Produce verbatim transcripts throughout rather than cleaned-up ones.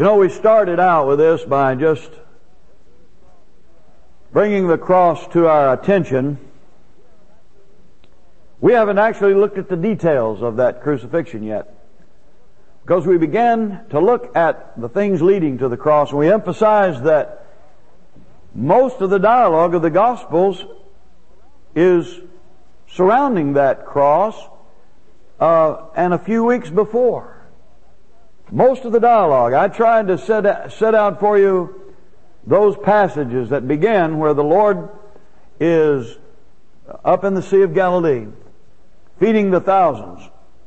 You know, we started out with this by just bringing the cross to our attention. We haven't actually looked at the details of that crucifixion yet, because we began to look at the things leading to the cross, and we emphasized that most of the dialogue of the Gospels is surrounding that cross uh, and a few weeks before. Most of the dialogue, I tried to set, set out for you those passages that begin where the Lord is up in the Sea of Galilee, feeding the thousands,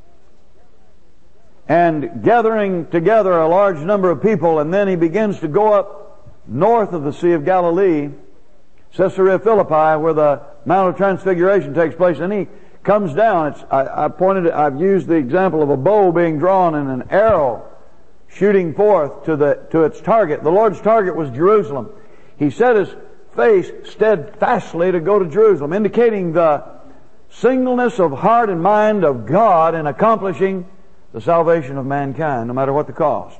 and gathering together a large number of people, and then He begins to go up north of the Sea of Galilee, Caesarea Philippi, where the Mount of Transfiguration takes place, and He comes down. It's, I, I pointed, I've used the example of a bow being drawn and an arrow shooting forth to the to its target. The Lord's target was Jerusalem. He set His face steadfastly to go to Jerusalem, indicating the singleness of heart and mind of God in accomplishing the salvation of mankind, no matter what the cost.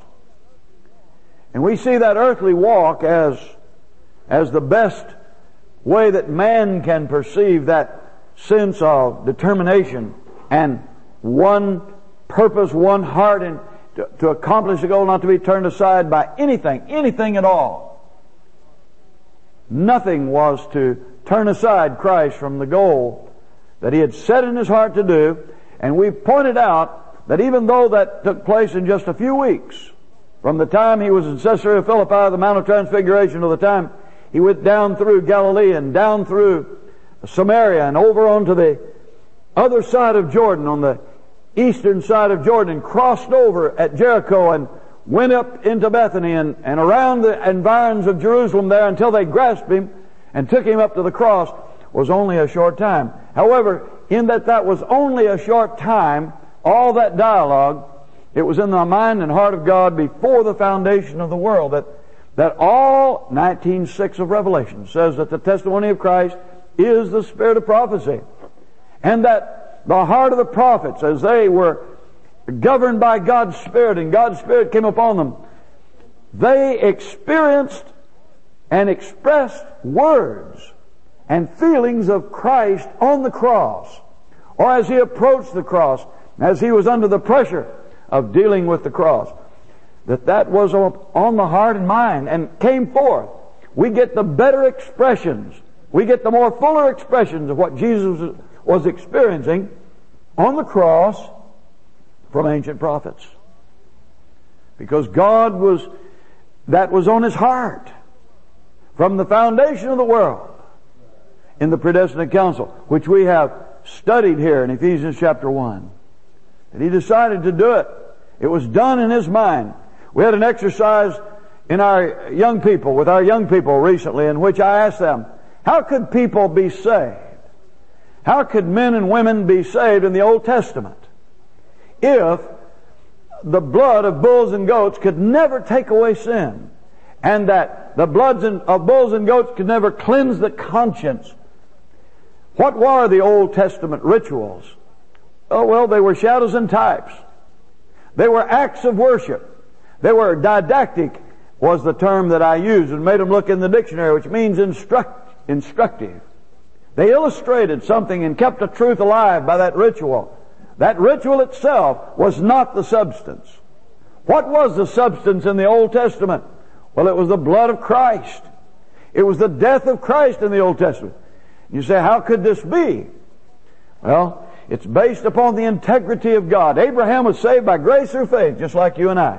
And we see that earthly walk as as the best way that man can perceive that sense of determination and one purpose, one heart, and to, to accomplish the goal, not to be turned aside by anything, anything at all. Nothing was to turn aside Christ from the goal that He had set in His heart to do. And we've pointed out that even though that took place in just a few weeks, from the time He was in Caesarea Philippi, the Mount of Transfiguration, to the time He went down through Galilee and down through Samaria and over onto the other side of Jordan, on the eastern side of Jordan, and crossed over at Jericho and went up into Bethany and, and around the environs of Jerusalem there until they grasped Him and took Him up to the cross, was only a short time. However, in that that was only a short time, all that dialogue, it was in the mind and heart of God before the foundation of the world, that that all nineteen six of Revelation says that the testimony of Christ is the spirit of prophecy, and that the heart of the prophets, as they were governed by God's Spirit and God's Spirit came upon them, they experienced and expressed words and feelings of Christ on the cross, or as He approached the cross, as He was under the pressure of dealing with the cross, that that was on the heart and mind and came forth. We get the better expressions, we get the more fuller expressions of what Jesus was experiencing on the cross from ancient prophets. Because God was, that was on His heart from the foundation of the world in the predestinate counsel, which we have studied here in Ephesians chapter one. That He decided to do it. It was done in His mind. We had an exercise in our young people, with our young people recently, in which I asked them, how could people be saved? How could men and women be saved in the Old Testament if the blood of bulls and goats could never take away sin, and that the bloods of bulls and goats could never cleanse the conscience? What were the Old Testament rituals? Oh, well, they were shadows and types. They were acts of worship. They were didactic, was the term that I used, and made them look in the dictionary, which means instruct, instructive. They illustrated something and kept a truth alive by that ritual. That ritual itself was not the substance. What was the substance in the Old Testament? Well, it was the blood of Christ. It was the death of Christ in the Old Testament. You say, how could this be? Well, it's based upon the integrity of God. Abraham was saved by grace through faith, just like you and I.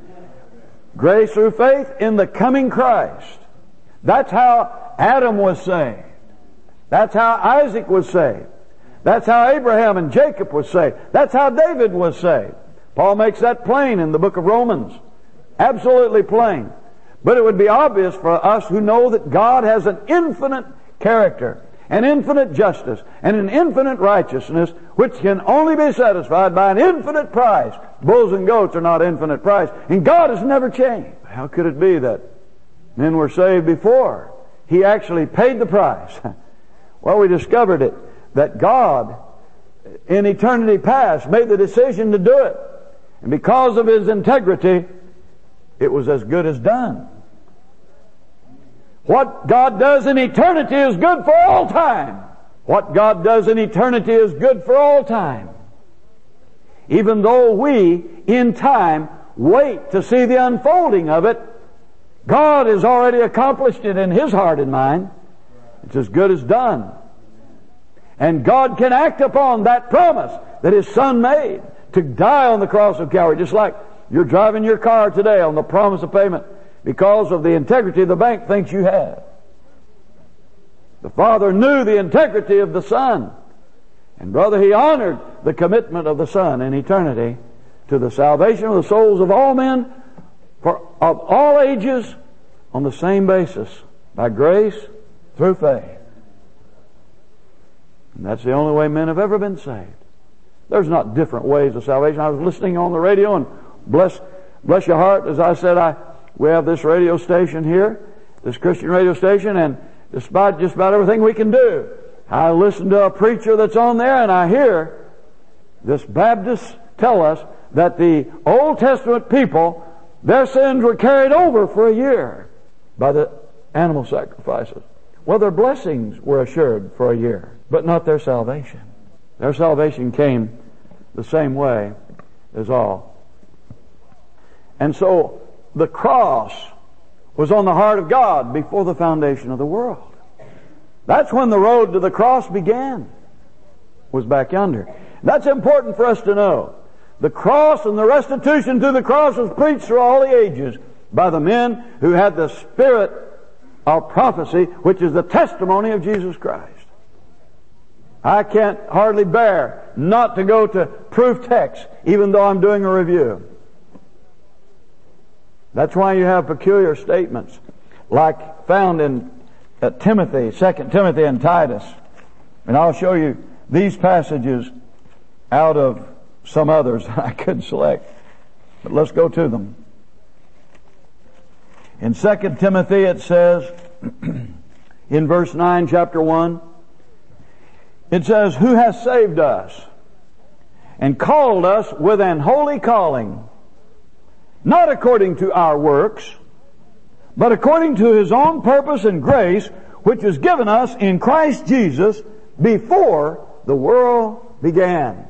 Grace through faith in the coming Christ. That's how Adam was saved. That's how Isaac was saved. That's how Abraham and Jacob was saved. That's how David was saved. Paul makes that plain in the book of Romans. Absolutely plain. But it would be obvious for us who know that God has an infinite character, an infinite justice, and an infinite righteousness, which can only be satisfied by an infinite price. Bulls and goats are not infinite price, and God has never changed. How could it be that men were saved before He actually paid the price? Well, we discovered it, that God, in eternity past, made the decision to do it. And because of His integrity, it was as good as done. What God does in eternity is good for all time. What God does in eternity is good for all time. Even though we, in time, wait to see the unfolding of it, God has already accomplished it in His heart and mind. It's as good as done. And God can act upon that promise that His Son made to die on the cross of Calvary. Just like you're driving your car today on the promise of payment because of the integrity the bank thinks you have. The Father knew the integrity of the Son. And brother, He honored the commitment of the Son in eternity to the salvation of the souls of all men for of all ages on the same basis, by grace through faith. And that's the only way men have ever been saved. There's not different ways of salvation. I was listening on the radio, and bless bless your heart, as I said, I we have this radio station here, this Christian radio station, and despite just about everything we can do, I listen to a preacher that's on there, and I hear this Baptist tell us that the Old Testament people, their sins were carried over for a year by the animal sacrifices. Well, their blessings were assured for a year, but not their salvation. Their salvation came the same way as all. And so the cross was on the heart of God before the foundation of the world. That's when the road to the cross began, was back yonder. That's important for us to know. The cross and the restitution through the cross was preached through all the ages by the men who had the spirit of prophecy, which is the testimony of Jesus Christ. I can't hardly bear not to go to proof text, even though I'm doing a review. That's why you have peculiar statements, like found in uh, Timothy, Second Timothy and Titus. And I'll show you these passages out of some others I could select. But let's go to them. In Second Timothy it says, in verse nine, chapter one, it says, who has saved us and called us with an holy calling, not according to our works, but according to His own purpose and grace, which is given us in Christ Jesus before the world began.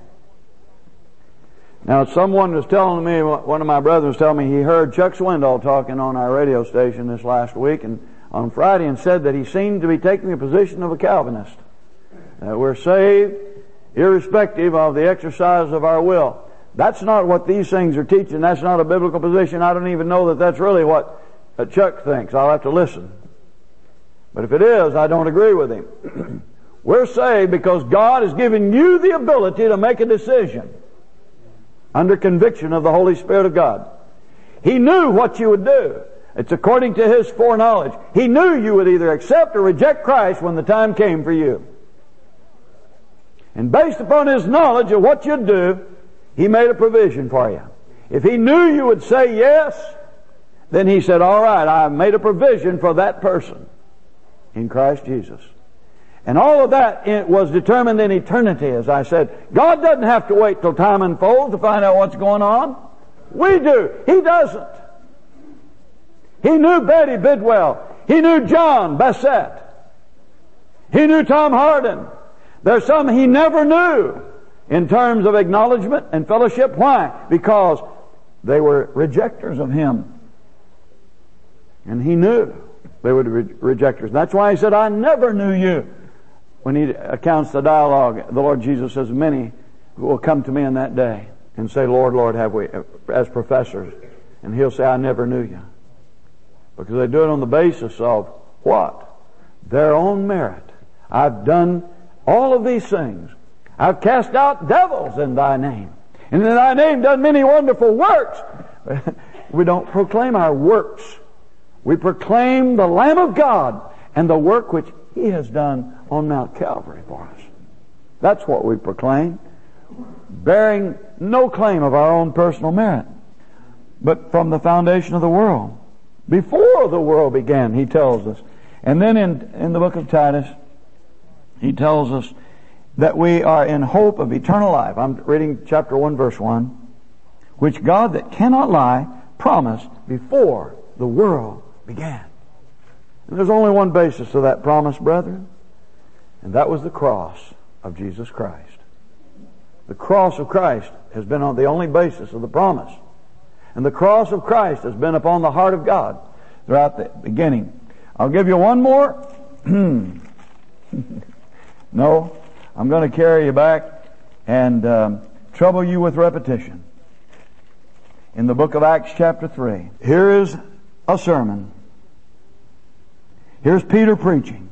Now, someone was telling me, one of my brothers was telling me he heard Chuck Swindoll talking on our radio station this last week and on Friday, and said that he seemed to be taking the position of a Calvinist. That we're saved irrespective of the exercise of our will. That's not what these things are teaching. That's not a biblical position. I don't even know that that's really what Chuck thinks. I'll have to listen. But if it is, I don't agree with him. We're saved because God has given you the ability to make a decision under conviction of the Holy Spirit of God. He knew what you would do. It's according to His foreknowledge. He knew you would either accept or reject Christ when the time came for you. And based upon His knowledge of what you'd do, He made a provision for you. If He knew you would say yes, then He said, all right, I've made a provision for that person in Christ Jesus. And all of that it was determined in eternity, as I said. God doesn't have to wait till time unfolds to find out what's going on. We do. He doesn't. He knew Betty Bidwell. He knew John Bassett. He knew Tom Harden. There's some He never knew in terms of acknowledgement and fellowship. Why? Because they were rejectors of Him. And He knew they were re- rejectors. That's why He said, I never knew you. When He accounts the dialogue, the Lord Jesus says, many will come to me in that day and say, Lord, Lord, have we, as professors. And He'll say, I never knew you. Because they do it on the basis of what? Their own merit. I've done all of these things. I've cast out devils in Thy name. And in Thy name done many wonderful works. We don't proclaim our works. We proclaim the Lamb of God and the work which He has done on Mount Calvary for us. That's what we proclaim, bearing no claim of our own personal merit, but from the foundation of the world. Before the world began, He tells us. And then in, in the book of Titus, he tells us that we are in hope of eternal life. I'm reading chapter one, verse one. Which God that cannot lie promised before the world began. And there's only one basis of that promise, brethren, and that was the cross of Jesus Christ. The cross of Christ has been on the only basis of the promise. And the cross of Christ has been upon the heart of God throughout the beginning. I'll give you one more. No, I'm going to carry you back and um, trouble you with repetition. In the book of Acts chapter three, here is a sermon. Here's Peter preaching.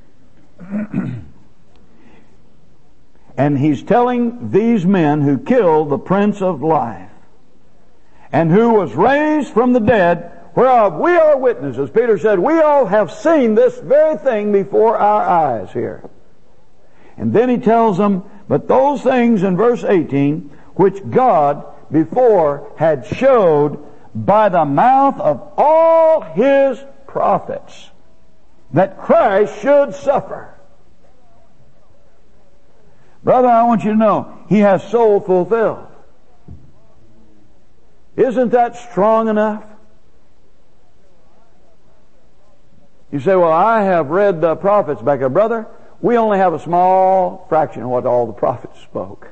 And he's telling these men who killed the Prince of Life and who was raised from the dead, whereof we are witnesses. Peter said, we all have seen this very thing before our eyes here. And then he tells them, but those things in verse eighteen, which God before had showed by the mouth of all His prophets, that Christ should suffer. Brother, I want you to know, He has so fulfilled. Isn't that strong enough? You say, well, I have read the prophets back there. Brother, we only have a small fraction of what all the prophets spoke.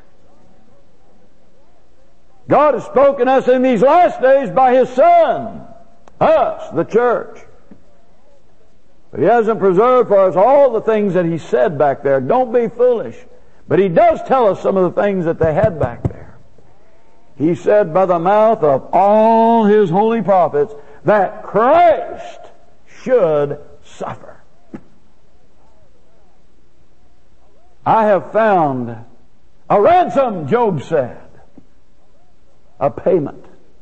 God has spoken us in these last days by His Son, us, the church. But He hasn't preserved for us all the things that He said back there. Don't be foolish. But He does tell us some of the things that they had back there. He said by the mouth of all His holy prophets that Christ should suffer. I have found a ransom, Job said. A payment.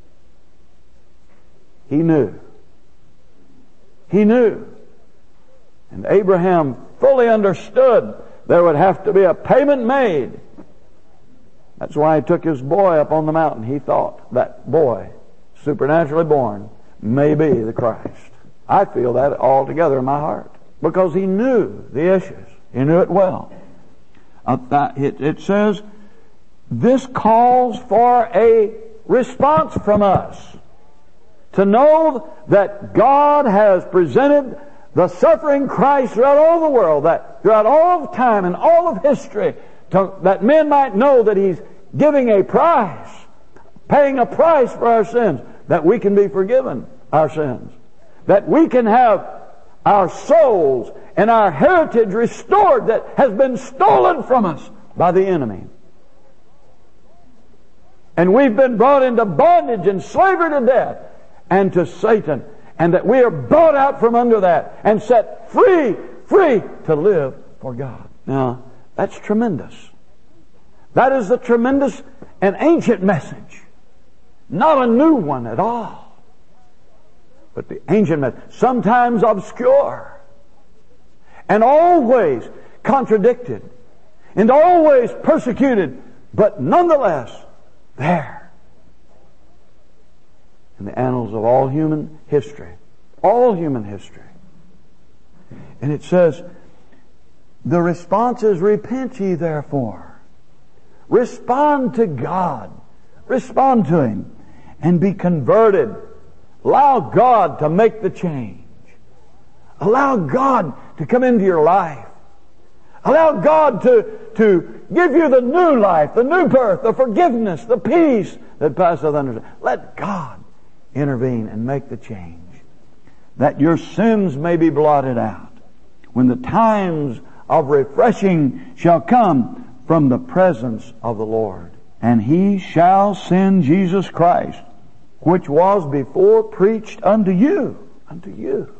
He knew. He knew. And Abraham fully understood there would have to be a payment made. That's why he took his boy up on the mountain. He thought that boy, supernaturally born, may be the Christ. I feel that altogether in my heart. Because he knew the issues. He knew it well. Uh, that, it, it says, this calls for a response from us. To know that God has presented the suffering Christ throughout all the world, that throughout all of time and all of history, to, that men might know that He's giving a price, paying a price for our sins, that we can be forgiven our sins, that we can have our souls and our heritage restored that has been stolen from us by the enemy. And we've been brought into bondage and slavery to death and to Satan, and that we are brought out from under that and set free, free to live for God. Now, that's tremendous. That is the tremendous and ancient message. Not a new one at all. But the ancient message, sometimes obscure, and always contradicted, and always persecuted, but nonetheless there in the annals of all human history. All human history. And it says, the response is, repent ye therefore. Respond to God. Respond to Him and be converted. Allow God to make the change. Allow God to come into your life. Allow God to, to give you the new life, the new birth, the forgiveness, the peace that passeth understanding. Let God intervene and make the change, that your sins may be blotted out when the times of refreshing shall come from the presence of the Lord. And He shall send Jesus Christ, which was before preached unto you, unto you,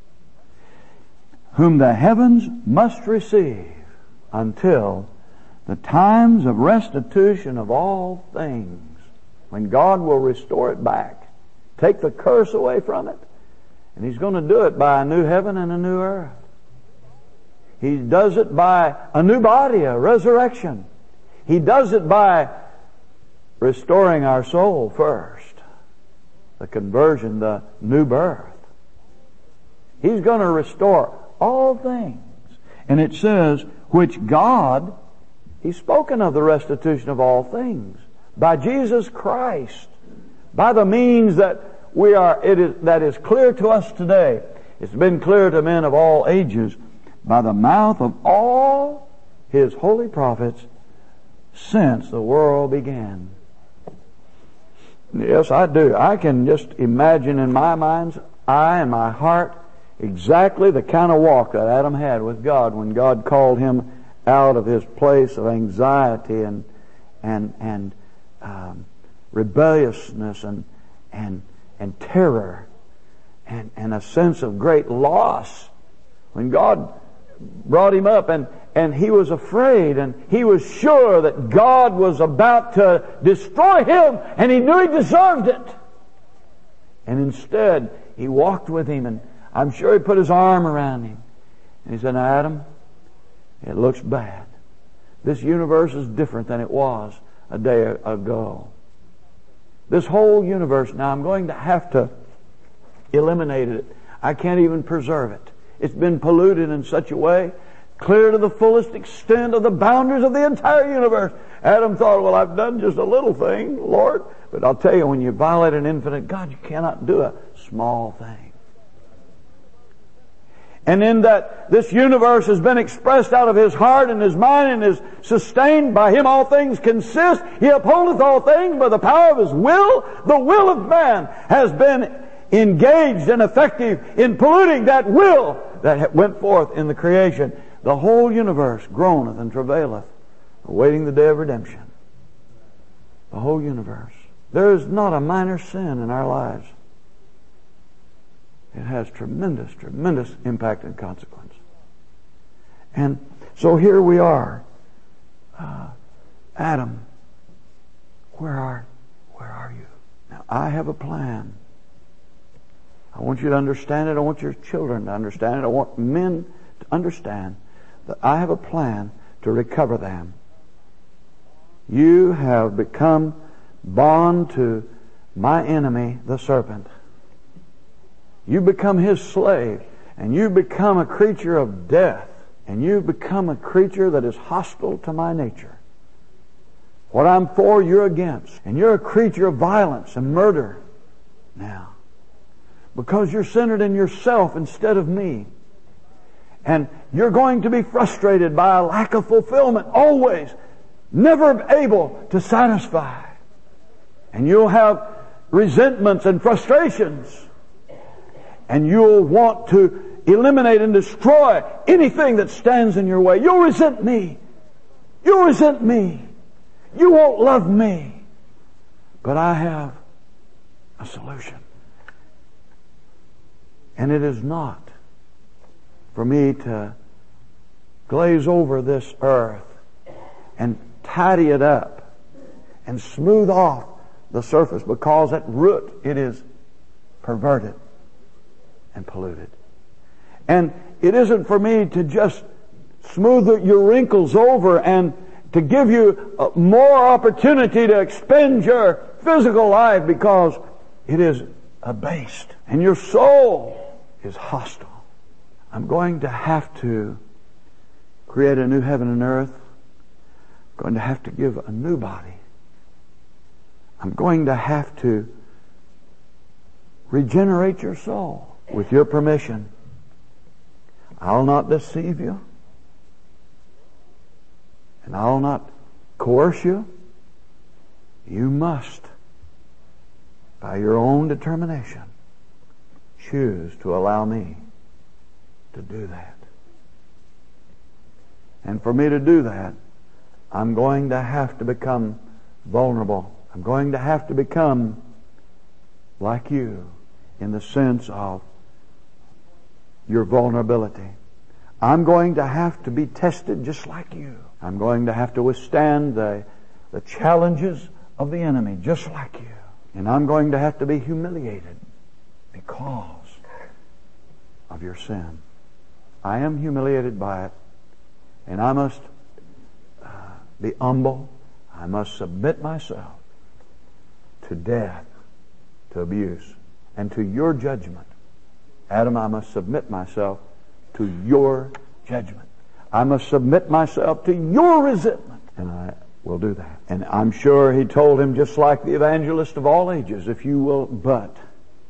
whom the heavens must receive until the times of restitution of all things, when God will restore it back, take the curse away from it. And He's going to do it by a new heaven and a new earth. He does it by a new body, a resurrection. He does it by restoring our soul first. The conversion, the new birth. He's going to restore all things. And it says, which God, He's spoken of the restitution of all things by Jesus Christ, by the means that we are, it is, that is clear to us today. It's been clear to men of all ages by the mouth of all His holy prophets since the world began. Yes, I do. I can just imagine in my mind's eye and my heart exactly the kind of walk that Adam had with God when God called him out of his place of anxiety and and and um, rebelliousness and and and terror and and a sense of great loss. When God brought him up and and he was afraid and he was sure that God was about to destroy him and he knew he deserved it. And instead he walked with him, and I'm sure he put his arm around him and he said, "Now, Adam, it looks bad. This universe is different than it was a day ago. This whole universe, now I'm going to have to eliminate it. I can't even preserve it. It's been polluted in such a way, clear to the fullest extent of the boundaries of the entire universe." Adam thought, "Well, I've done just a little thing, Lord." But I'll tell you, when you violate an infinite God, you cannot do a small thing. And in that this universe has been expressed out of His heart and His mind and is sustained by Him all things consist. He upholdeth all things by the power of His will. The will of man has been engaged and effective in polluting that will that went forth in the creation. The whole universe groaneth and travaileth, awaiting the day of redemption. The whole universe. There is not a minor sin in our lives. It has tremendous, tremendous impact and consequence. And so here we are. Uh, Adam, where are, where are you? Now, I have a plan. I want you to understand it. I want your children to understand it. I want men to understand that I have a plan to recover them. You have become bond to my enemy, the serpent. You become his slave, and you become a creature of death, and you become a creature that is hostile to my nature. What I'm for, you're against. And you're a creature of violence and murder now, because you're centered in yourself instead of me. And you're going to be frustrated by a lack of fulfillment, always, never able to satisfy. And you'll have resentments and frustrations. And you'll want to eliminate and destroy anything that stands in your way. You'll resent me. You'll resent me. You won't love me. But I have a solution. And it is not for me to glaze over this earth and tidy it up and smooth off the surface, because at root it is perverted and polluted. And it isn't for me to just smooth your wrinkles over and to give you more opportunity to expend your physical life, because it is abased and your soul is hostile. I'm going to have to create a new heaven and earth. I'm going to have to give a new body. I'm going to have to regenerate your soul with your permission. I'll not deceive you. And I'll not coerce you. You must, by your own determination, choose to allow me to do that. And for me to do that, I'm going to have to become vulnerable. I'm going to have to become like you in the sense of your vulnerability. I'm going to have to be tested just like you. I'm going to have to withstand the, the challenges of the enemy just like you. And I'm going to have to be humiliated because of your sin. I am humiliated by it, and I must uh, be humble. I must submit myself to death, to abuse, and to your judgment. Adam, I must submit myself to your judgment. I must submit myself to your resentment. And I will do that. And I'm sure he told him, just like the evangelist of all ages, if you will but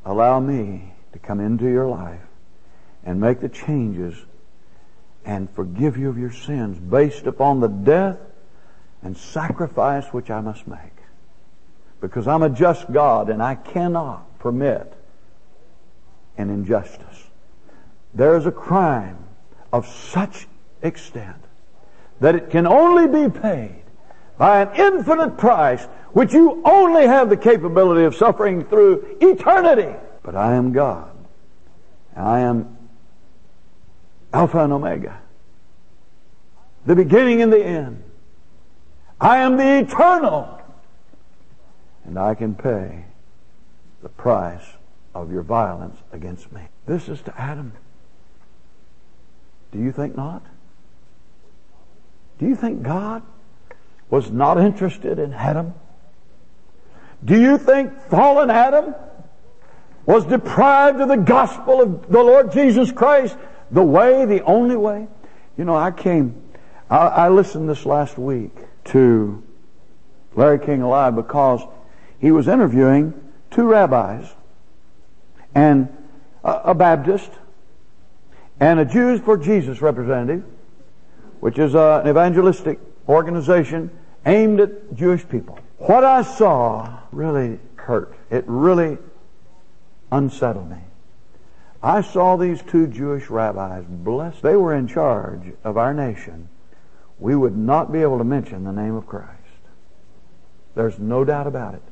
allow me to come into your life and make the changes and forgive you of your sins based upon the death and sacrifice which I must make. Because I'm a just God and I cannot permit an injustice. There is a crime of such extent that it can only be paid by an infinite price which you only have the capability of suffering through eternity. But I am God. I am Alpha and Omega, the beginning and the end. I am the eternal, and I can pay the price of your violence against me. This is to Adam. Do you think not? Do you think God was not interested in Adam? Do you think fallen Adam was deprived of the gospel of the Lord Jesus Christ, the way, the only way? You know, I came, I, I listened this last week to Larry King Alive because he was interviewing two rabbis and a, a Baptist and a Jews for Jesus representative, which is a, an evangelistic organization aimed at Jewish people. What I saw really hurt. It really unsettled me. I saw these two Jewish rabbis blessed. They were in charge of our nation. We would not be able to mention the name of Christ. There's no doubt about it.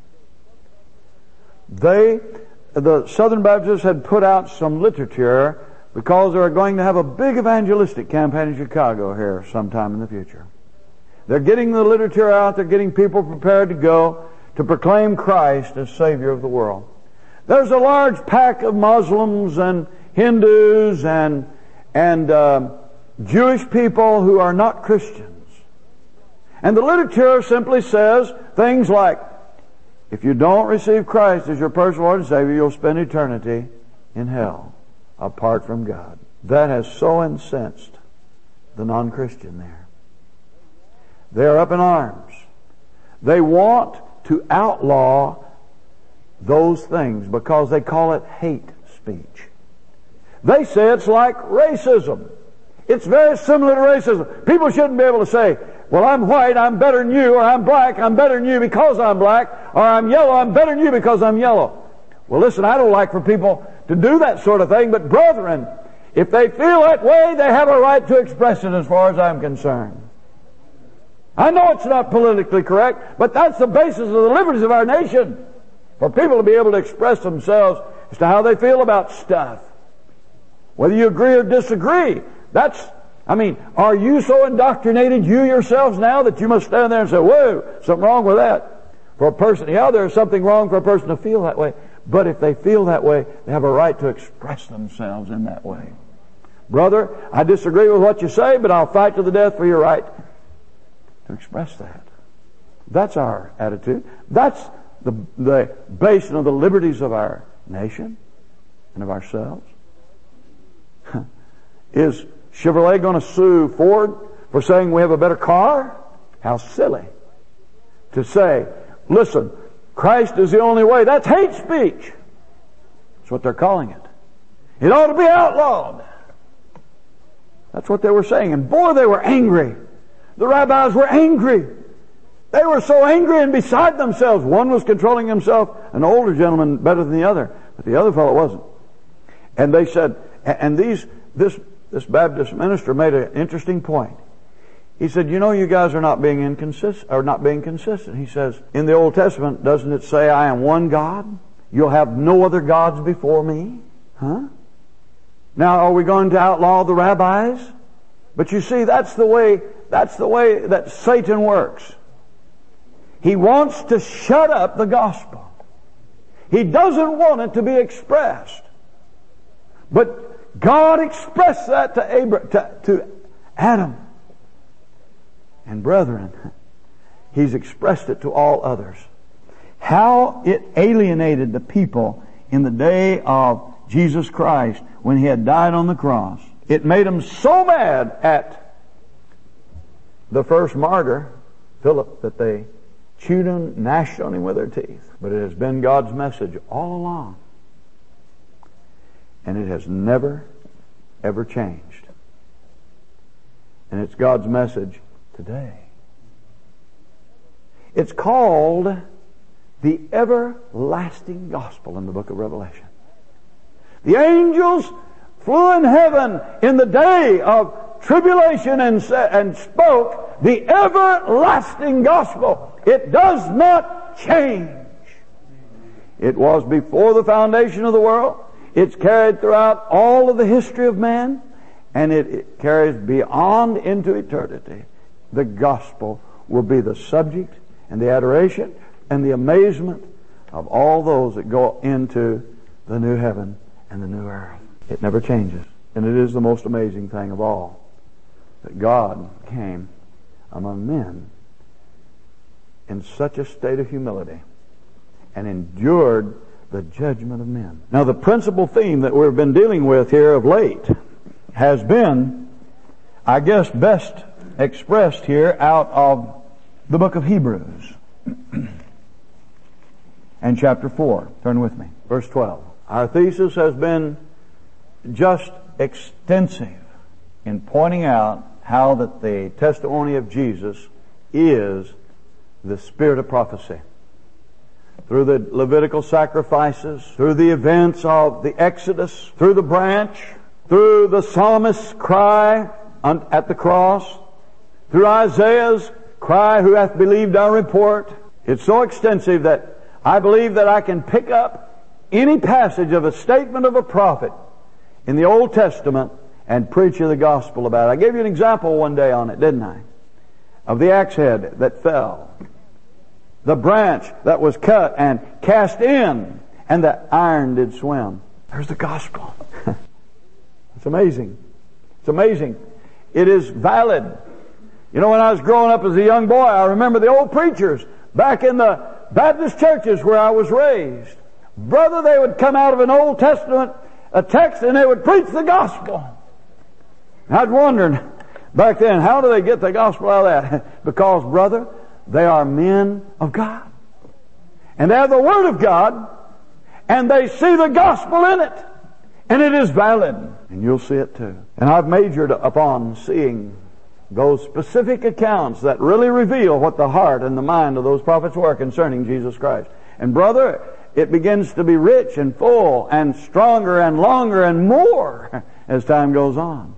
They, the Southern Baptists, had put out some literature because they are going to have a big evangelistic campaign in Chicago here sometime in the future. They're getting the literature out. They're getting people prepared to go to proclaim Christ as Savior of the world. There's a large pack of Muslims and Hindus and and uh, Jewish people who are not Christians. And the literature simply says things like, if you don't receive Christ as your personal Lord and Savior, you'll spend eternity in hell apart from God. That has so incensed the non-Christian there. They're up in arms. They want to outlaw those things because they call it hate speech. They say it's like racism. It's very similar to racism. People shouldn't be able to say, well, I'm white, I'm better than you, or I'm black, I'm better than you because I'm black, or I'm yellow, I'm better than you because I'm yellow. Well, listen, I don't like for people to do that sort of thing, but brethren, if they feel that way, they have a right to express it as far as I'm concerned. I know it's not politically correct, but that's the basis of the liberties of our nation. For people to be able to express themselves as to how they feel about stuff. Whether you agree or disagree. That's, I mean, are you so indoctrinated, you yourselves now, that you must stand there and say, whoa, something wrong with that? For a person, yeah, there's something wrong for a person to feel that way. But if they feel that way, they have a right to express themselves in that way. Brother, I disagree with what you say, but I'll fight to the death for your right to express that. That's our attitude. That's the, the basis of the liberties of our nation and of ourselves. Is Chevrolet going to sue Ford for saying we have a better car? How silly to say, listen, Christ is the only way. That's hate speech. That's what they're calling it. It ought to be outlawed. That's what they were saying. And boy, they were angry. The rabbis were angry. They were so angry and beside themselves. One was controlling himself, an older gentleman better than the other, but the other fellow wasn't. And they said, and these, this, this Baptist minister made an interesting point. He said, you know, you guys are not being inconsistent, or not being consistent. He says, in the Old Testament, doesn't it say, I am one God? You'll have no other gods before me? Huh? Now, are we going to outlaw the rabbis? But you see, that's the way, that's the way that Satan works. He wants to shut up the gospel. He doesn't want it to be expressed. But God expressed that to Abraham, to, to Adam. And brethren, He's expressed it to all others. How it alienated the people in the day of Jesus Christ when He had died on the cross. It made them so mad at the first martyr, Philip, that they chewed him, gnashed on him with their teeth. But it has been God's message all along And it has never, ever changed. And it's God's message today. It's called the everlasting gospel in the book of Revelation. The angels flew in heaven in the day of tribulation and, and spoke the everlasting gospel. It does not change. It was before the foundation of the world. It's carried throughout all of the history of man, and it, it carries beyond into eternity. The gospel will be the subject and the adoration and the amazement of all those that go into the new heaven and the new earth. It never changes. And it is the most amazing thing of all, that God came among men in such a state of humility and endured the judgment of men. Now, the principal theme that we've been dealing with here of late has been, I guess, best expressed here out of the book of Hebrews and chapter four. Turn with me. Verse twelve. Our thesis has been just extensive in pointing out how that the testimony of Jesus is the spirit of prophecy. Through the Levitical sacrifices, through the events of the Exodus, through the branch, through the psalmist's cry at the cross, through Isaiah's cry, who hath believed our report. It's so extensive that I believe that I can pick up any passage of a statement of a prophet in the Old Testament and preach you the gospel about it. I gave you an example one day on it, didn't I? Of the axe head that fell. The branch that was cut and cast in, and the iron did swim. There's the gospel. It's amazing. It's amazing. It is valid. You know, when I was growing up as a young boy, I remember the old preachers back in the Baptist churches where I was raised. Brother, they would come out of an Old Testament a text and they would preach the gospel. I was wondering back then, how do they get the gospel out of that? Because, brother, they are men of God. And they have the Word of God, and they see the gospel in it. And it is valid. And you'll see it too. And I've majored upon seeing those specific accounts that really reveal what the heart and the mind of those prophets were concerning Jesus Christ. And brother, it begins to be rich and full and stronger and longer and more as time goes on.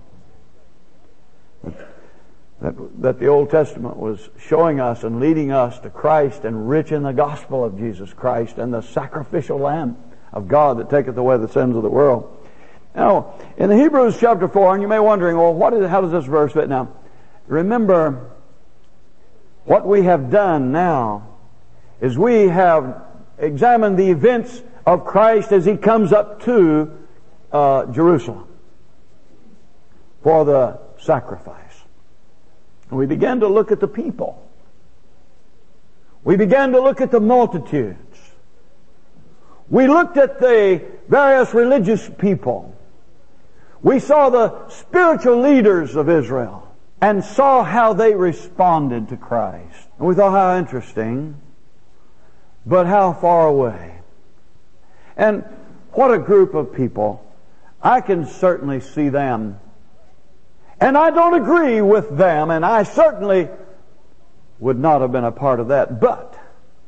That, that the Old Testament was showing us and leading us to Christ, and rich in the gospel of Jesus Christ and the sacrificial Lamb of God that taketh away the sins of the world. Now, in the Hebrews chapter four, and you may be wondering, well, what is, how does this verse fit now? Remember, what we have done now is we have examined the events of Christ as He comes up to uh, Jerusalem for the sacrifice. We began to look at the people. We began to look at the multitudes. We looked at the various religious people. We saw the spiritual leaders of Israel and saw how they responded to Christ. And we thought, how interesting, but how far away. And what a group of people. I can certainly see them. And I don't agree with them, and I certainly would not have been a part of that. But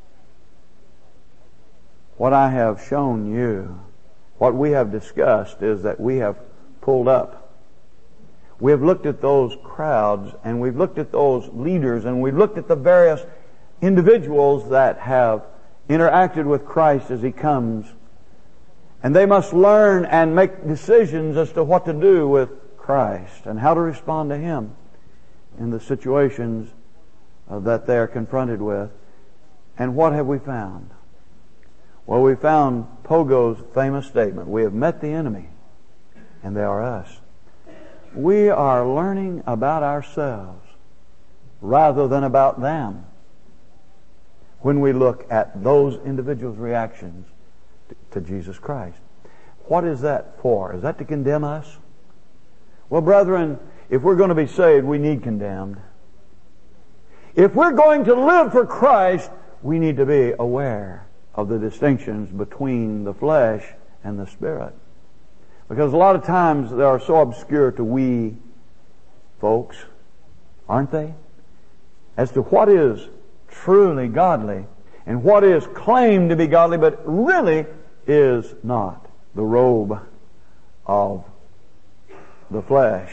what I have shown you, what we have discussed, is that we have pulled up. We have looked at those crowds, and we've looked at those leaders, and we've looked at the various individuals that have interacted with Christ as He comes. And they must learn and make decisions as to what to do with Christ and how to respond to Him in the situations uh, that they are confronted with. And what have we found? Well, we found Pogo's famous statement, we have met the enemy, and they are us. We are learning about ourselves rather than about them when we look at those individuals' reactions to Jesus Christ. What is that for? Is that to condemn us? Well, brethren, if we're going to be saved, we need condemned. If we're going to live for Christ, we need to be aware of the distinctions between the flesh and the Spirit. Because a lot of times they are so obscure to we folks, aren't they? As to what is truly godly and what is claimed to be godly but really is not. The robe of the flesh.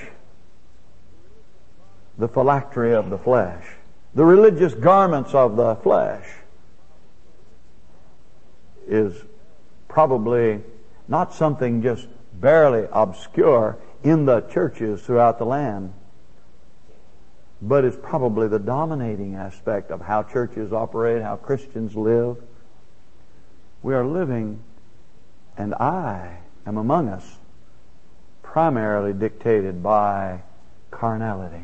The phylactery of the flesh. The religious garments of the flesh is probably not something just barely obscure in the churches throughout the land, but it's probably the dominating aspect of how churches operate, how Christians live. We are living, and I am among us, primarily dictated by carnality.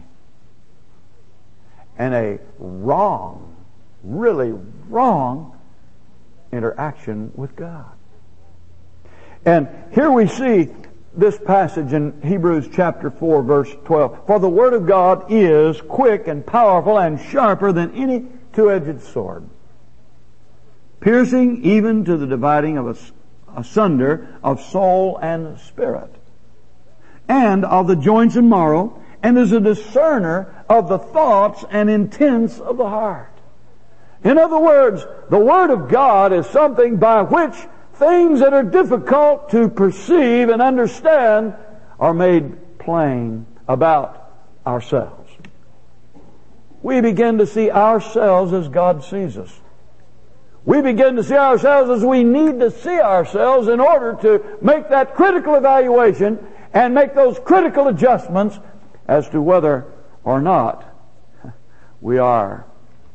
And a wrong, really wrong interaction with God. And here we see this passage in Hebrews chapter four verse twelve. For the Word of God is quick and powerful and sharper than any two-edged sword, piercing even to the dividing of a, asunder of soul and spirit, and of the joints and marrow, and is a discerner of the thoughts and intents of the heart. In other words, the Word of God is something by which things that are difficult to perceive and understand are made plain about ourselves. We begin to see ourselves as God sees us. We begin to see ourselves as we need to see ourselves in order to make that critical evaluation and make those critical adjustments as to whether or not we are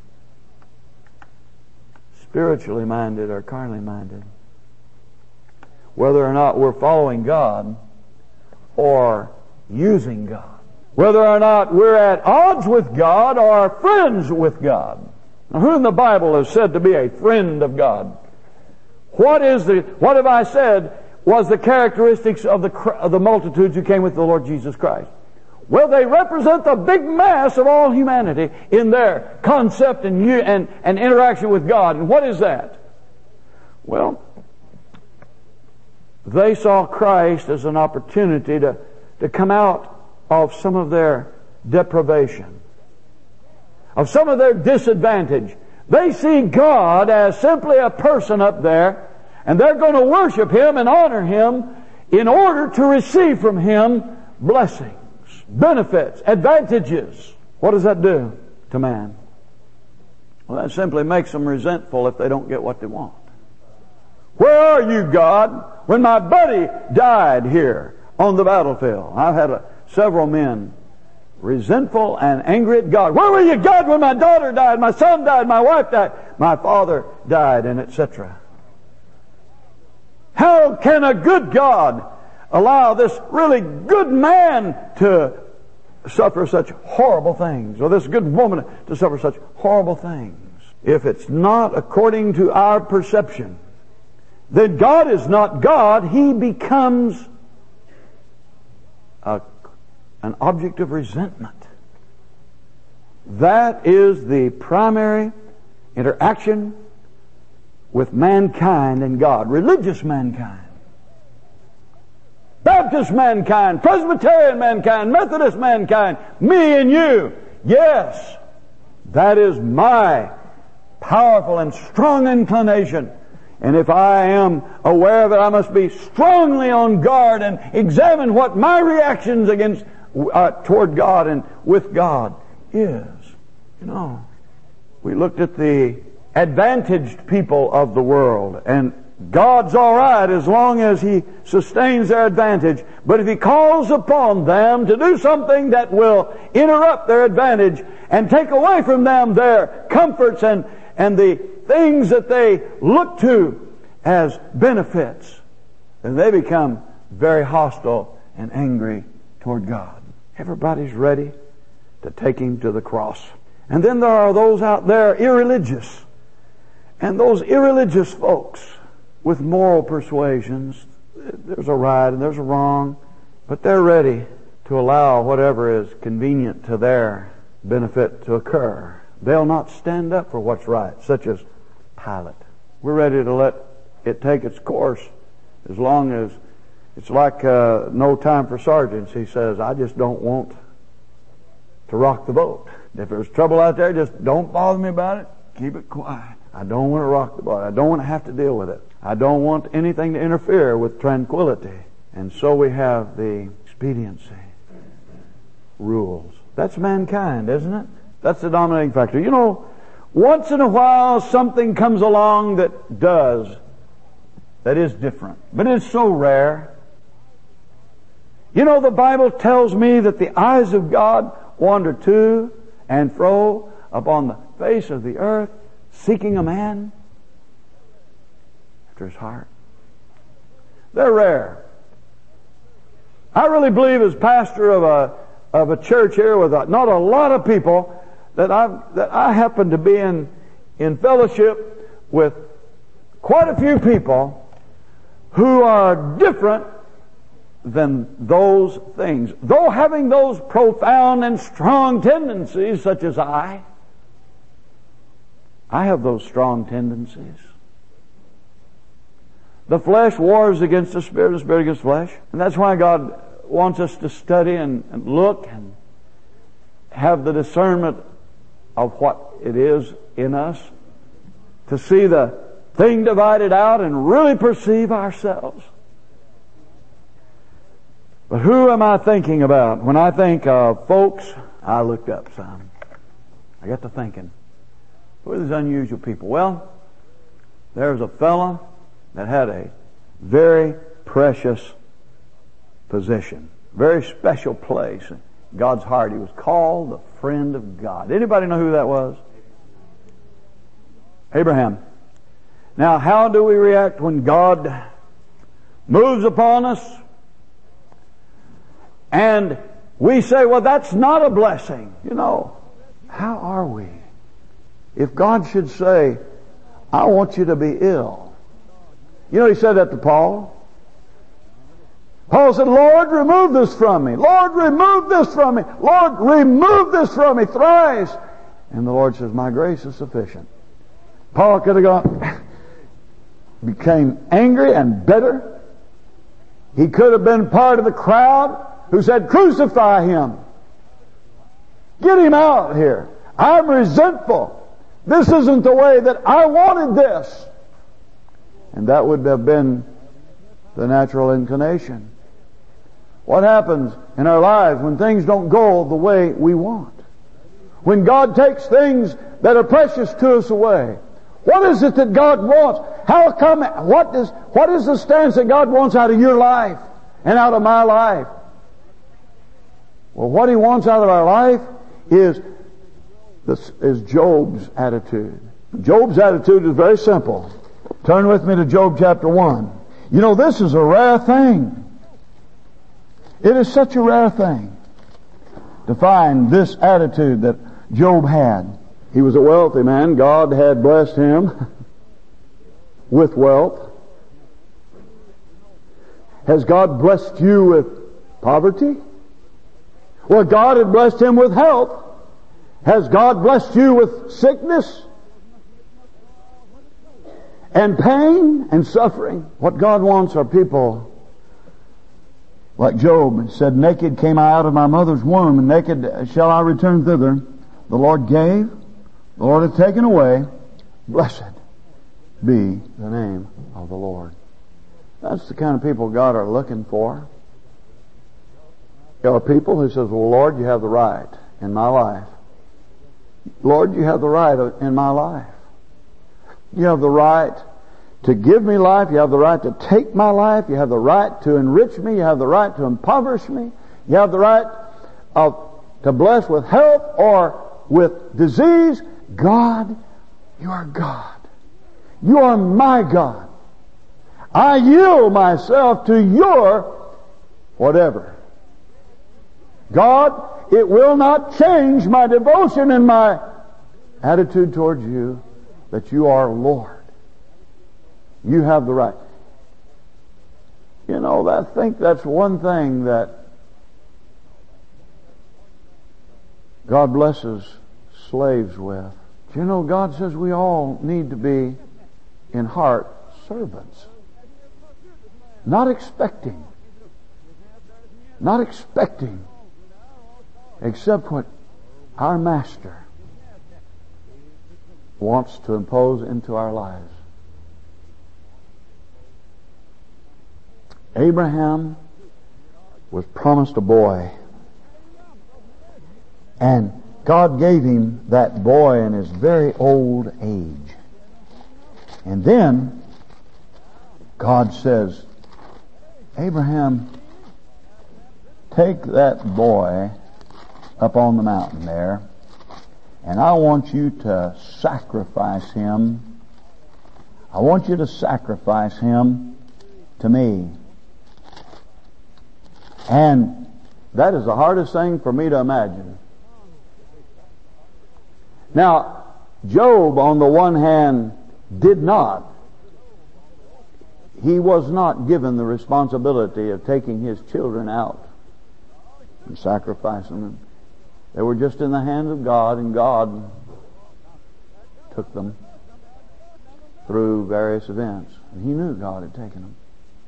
spiritually minded or carnally minded. Whether or not we're following God or using God. Whether or not we're at odds with God or friends with God. Now, who in the Bible is said to be a friend of God? What is the, what have I said was the characteristics of the, of the multitudes who came with the Lord Jesus Christ? Well, they represent the big mass of all humanity in their concept and, and, and interaction with God. And what is that? Well, they saw Christ as an opportunity to, to come out of some of their deprivation, of some of their disadvantage. They see God as simply a person up there, and they're going to worship Him and honor Him in order to receive from Him blessings, benefits, advantages. What does that do to man? Well, that simply makes them resentful if they don't get what they want. Where are you, God, when my buddy died here on the battlefield? I've had a, several men resentful and angry at God. Where were you, God, when my daughter died, my son died, my wife died, my father died, and et cetera. How can a good God allow this really good man to suffer such horrible things, or this good woman to suffer such horrible things? If it's not according to our perception, then God is not God. He becomes a, an object of resentment. That is the primary interaction with mankind and God. Religious mankind, Baptist mankind, Presbyterian mankind, Methodist mankind, me and you. Yes, that is my powerful and strong inclination. And if I am aware of it, I must be strongly on guard and examine what my reactions against uh, toward God and with God is. You know, we looked at the advantaged people of the world, and God's all right as long as He sustains their advantage. But if He calls upon them to do something that will interrupt their advantage and take away from them their comforts and, and the things that they look to as benefits, then they become very hostile and angry toward God. Everybody's ready to take Him to the cross. And then there are those out there irreligious. And those irreligious folks with moral persuasions, there's a right and there's a wrong, but they're ready to allow whatever is convenient to their benefit to occur. They'll not stand up for what's right, such as Pilate. We're ready to let it take its course as long as It's like uh, No Time for Sergeants. He says, I just don't want to rock the boat. If there's trouble out there, just don't bother me about it. Keep it quiet. I don't want to rock the boat. I don't want to have to deal with it. I don't want anything to interfere with tranquility. And so we have the expediency rules. That's mankind, isn't it? That's the dominating factor. You know, once in a while something comes along that does, that is different. But it's so rare. You know, the Bible tells me that the eyes of God wander to and fro upon the face of the earth, seeking a man after his heart. They're rare. I really believe, as pastor of a of a church here with a, not a lot of people, that I that I happen to be in in fellowship with quite a few people who are different than those things, though having those profound and strong tendencies, such as I. I have those strong tendencies. The flesh wars against the spirit, the spirit against the flesh. And that's why God wants us to study and, and look and have the discernment of what it is in us, to see the thing divided out and really perceive ourselves. But who am I thinking about? When I think of folks, I looked up some. I got to thinking, who are these unusual people? Well, there's a fella that had a very precious position, very special place in God's heart. He was called the friend of God. Anybody know who that was? Abraham. Now, how do we react when God moves upon us and we say, well, that's not a blessing? You know, how are we? If God should say, I want you to be ill. You know, He said that to Paul. Paul said, Lord, remove this from me. Lord, remove this from me. Lord, remove this from me thrice. And the Lord says, my grace is sufficient. Paul could have gone, became angry and bitter. He could have been part of the crowd who said, crucify him. Get him out here. I'm resentful. This isn't the way that I wanted this. And that would have been the natural inclination. What happens in our lives when things don't go the way we want? When God takes things that are precious to us away. What is it that God wants? How come, what is, what is the stance that God wants out of your life and out of my life? Well, what He wants out of our life is, this is Job's attitude. Job's attitude is very simple. Turn with me to Job chapter one. You know, this is a rare thing. It is such a rare thing to find this attitude that Job had. He was a wealthy man. God had blessed him with wealth. Has God blessed you with poverty? Well, God had blessed him with health. Has God blessed you with sickness and pain and suffering? What God wants are people like Job said, naked came I out of my mother's womb, and naked shall I return thither. The Lord gave, the Lord hath taken away. Blessed be the name of the Lord. That's the kind of people God are looking for. There are people who says, well, Lord, you have the right in my life. Lord, you have the right in my life. You have the right to give me life. You have the right to take my life. You have the right to enrich me. You have the right to impoverish me. You have the right of, to bless with health or with disease. God, you are God. You are my God. I yield myself to your whatever. God, it will not change my devotion and my attitude towards you that you are Lord. You have the right. You know, I think that's one thing that God blesses slaves with. You know, God says we all need to be in heart servants. Not expecting not expecting except what our Master wants to impose into our lives. Abraham was promised a boy, and God gave him that boy in his very old age. And then God says, Abraham, take that boy up on the mountain there, and I want you to sacrifice him. I want you to sacrifice him to me. And that is the hardest thing for me to imagine. Now, Job, on the one hand, did not. He was not given the responsibility of taking his children out and sacrificing them. They were just in the hands of God, and God took them through various events. And he knew God had taken them.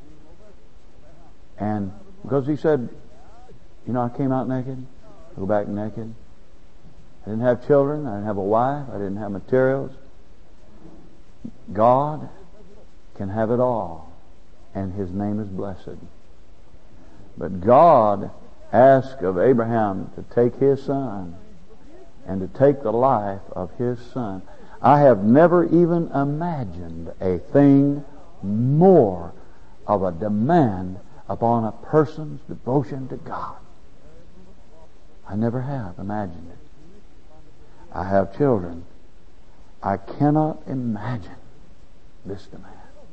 And because he said, you know, I came out naked, I go back naked. I didn't have children, I didn't have a wife, I didn't have materials. God can have it all, and His name is blessed. But God asked of Abraham to take his son and to take the life of his son. I have never even imagined a thing more of a demand upon a person's devotion to God. I never have imagined it. I have children. I cannot imagine this demand.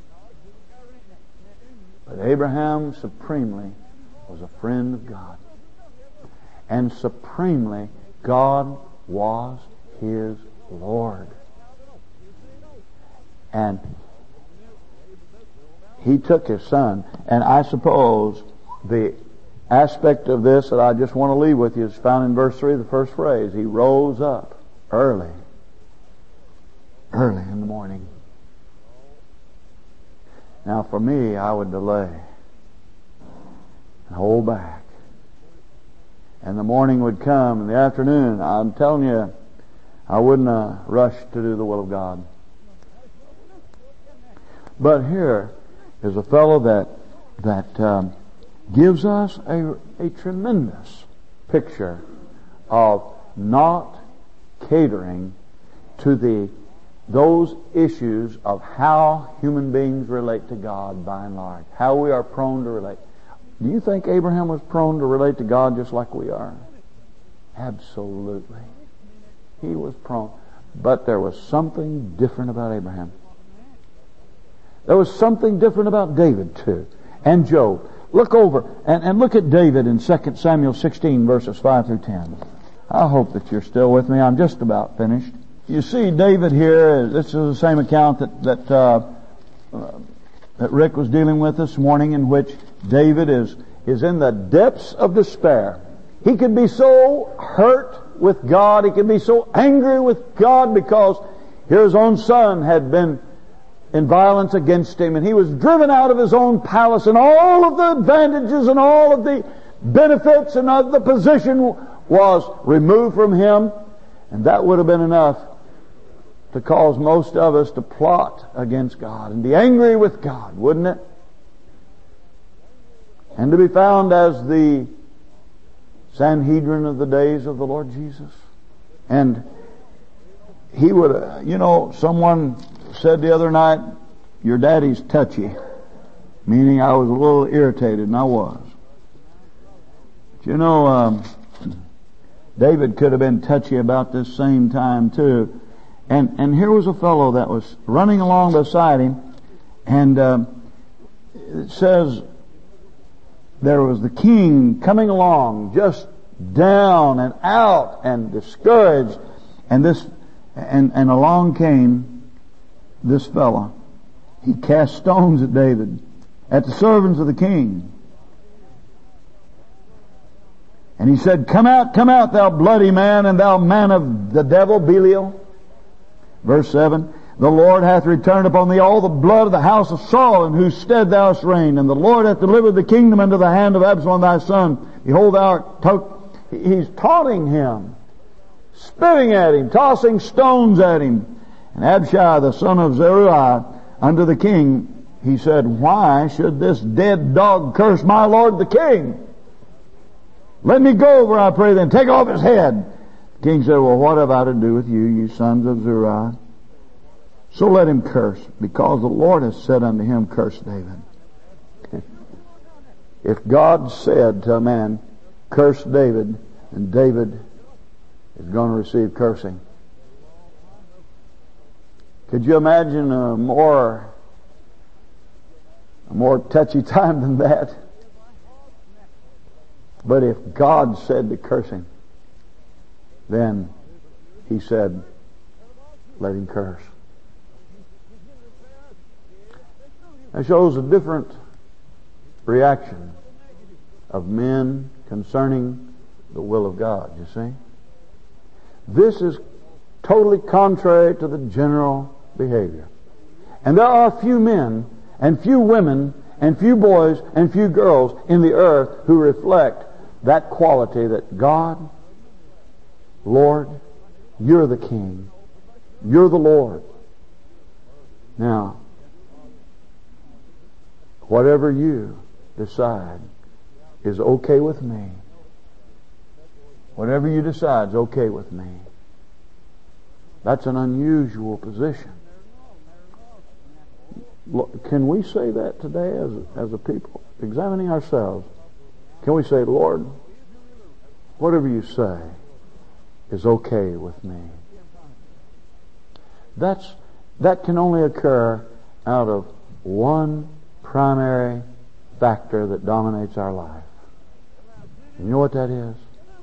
But Abraham supremely was a friend of God. And supremely, God was his Lord. And he took his son. And I suppose the aspect of this that I just want to leave with you is found in verse three, the first phrase. He rose up early. Early in the morning. Now for me, I would delay and hold back. And the morning would come, and the afternoon, I'm telling you, I wouldn't uh, rush to do the will of God. But here is a fellow that that um, gives us a, a tremendous picture of not catering to the those issues of how human beings relate to God by and large. How we are prone to relate. Do you think Abraham was prone to relate to God just like we are? Absolutely. He was prone. But there was something different about Abraham. There was something different about David too. And Job. Look over and, and look at David in Second Samuel sixteen verses five through ten. I hope that you're still with me. I'm just about finished. You see David here, this is the same account that, that, uh, uh, that Rick was dealing with this morning, in which David is, is in the depths of despair. He could be so hurt with God, he could be so angry with God because his own son had been in violence against him, and he was driven out of his own palace, and all of the advantages and all of the benefits and of the position was removed from him. And that would have been enough to cause most of us to plot against God and be angry with God, wouldn't it? And to be found as the Sanhedrin of the days of the Lord Jesus. And he would, uh, you know, someone said the other night, your daddy's touchy. Meaning I was a little irritated, and I was. But you know, um, David could have been touchy about this same time too. And and here was a fellow that was running along beside him, and um, it says there was the king coming along, just down and out and discouraged, and this and and along came this fellow. He cast stones at David, at the servants of the king. And he said, "Come out, come out, thou bloody man, and thou man of the devil, Belial." Verse seven, The Lord hath returned upon thee all the blood of the house of Saul, in whose stead thou hast reigned. And the Lord hath delivered the kingdom into the hand of Absalom thy son. Behold, thou art to-" He's taunting him, spitting at him, tossing stones at him. And Abishai, the son of Zeruiah, unto the king, he said, "Why should this dead dog curse my lord the king? Let me go over, I pray, then take off his head." The king said, "Well, what have I to do with you, you sons of Zeruiah? So let him curse, because the Lord has said unto him, curse David." If God said to a man, curse David, then David is going to receive cursing. Could you imagine a more, a more touchy time than that? But if God said to curse him, then he said, let him curse. That shows a different reaction of men concerning the will of God, you see. This is totally contrary to the general behavior. And there are few men and few women and few boys and few girls in the earth who reflect that quality that God, Lord, you're the King. You're the Lord. Now, whatever you decide is okay with me. Whatever you decide is okay with me. That's an unusual position. Can we say that today as a, as a people? Examining ourselves. Can we say, Lord, whatever you say is okay with me? That's, that can only occur out of one primary factor that dominates our life. You know what that is?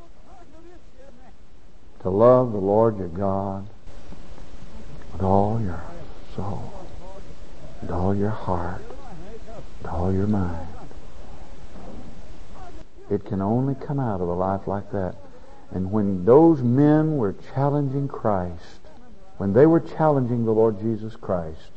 To love the Lord your God with all your soul, with all your heart, with all your mind. It can only come out of a life like that. And when those men were challenging Christ, when they were challenging the Lord Jesus Christ,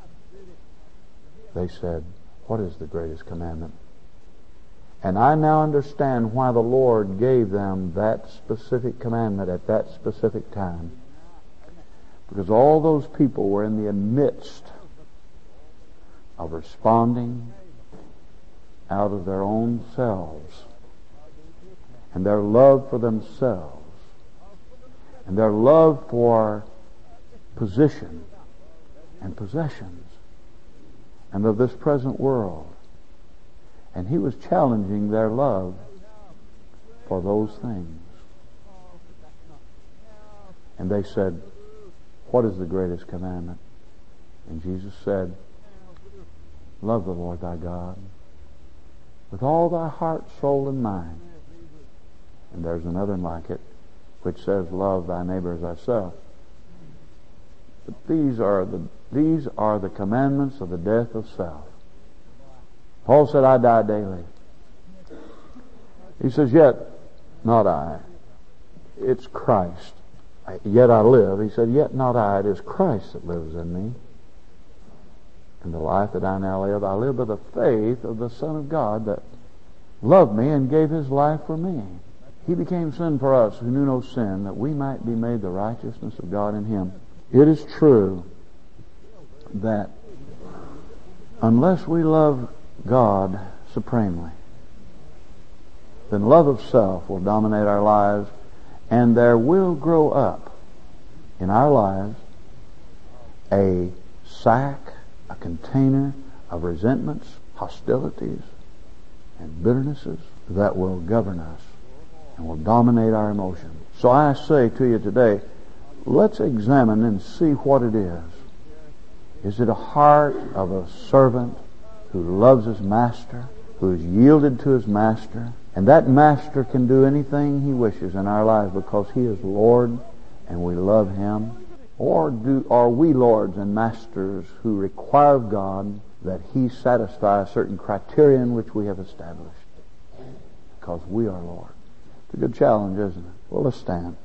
they said, what is the greatest commandment? And I now understand why the Lord gave them that specific commandment at that specific time. Because all those people were in the midst of responding out of their own selves and their love for themselves and their love for position and possessions and of this present world. And he was challenging their love for those things. And they said, what is the greatest commandment? And Jesus said, love the Lord thy God with all thy heart, soul, and mind. And there's another like it, which says, love thy neighbor as thyself. But these are the these are the commandments of the death of self. Paul said, I die daily. He says, yet not I. It's Christ. Yet I live. He said, yet not I. It is Christ that lives in me. And the life that I now live, I live by the faith of the Son of God that loved me and gave His life for me. He became sin for us who knew no sin, that we might be made the righteousness of God in Him. It is true that unless we love God supremely, then love of self will dominate our lives, and there will grow up in our lives a sack, a container of resentments, hostilities, and bitternesses that will govern us and will dominate our emotions. So I say to you today, let's examine and see what it is. Is it a heart of a servant who loves his master, who is yielded to his master, and that master can do anything he wishes in our lives because he is Lord and we love him? Or do are we lords and masters who require of God that he satisfy a certain criterion which we have established because we are Lord? It's a good challenge, isn't it? Well, let's stand.